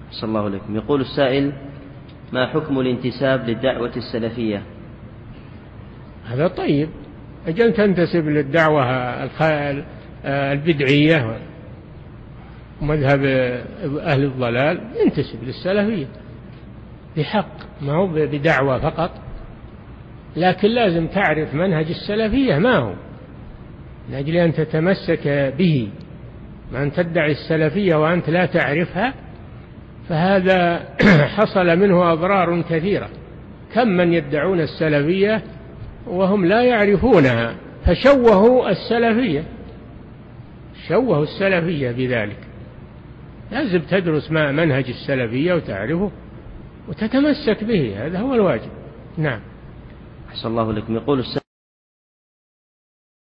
صلى الله عليكم. يقول السائل: ما حكم الانتساب للدعوة السلفية؟ هذا طيب، أجل تنتسب للدعوة البدعية ومذهب أهل الضلال، انتسب للسلفية بحق، ما هو بدعوة فقط، لكن لازم تعرف منهج السلفية ما هو، لأجل أن تتمسك به. ما أن تدعي السلفية وأنت لا تعرفها فهذا حصل منه أضرار كثيرة. كم من يدعون السلفية وهم لا يعرفونها، فشوهوا السلفية بذلك. لازم تدرس ما منهج السلفية وتعرفه وتتمسك به، هذا هو الواجب. نعم. أحسن الله لكم. يقول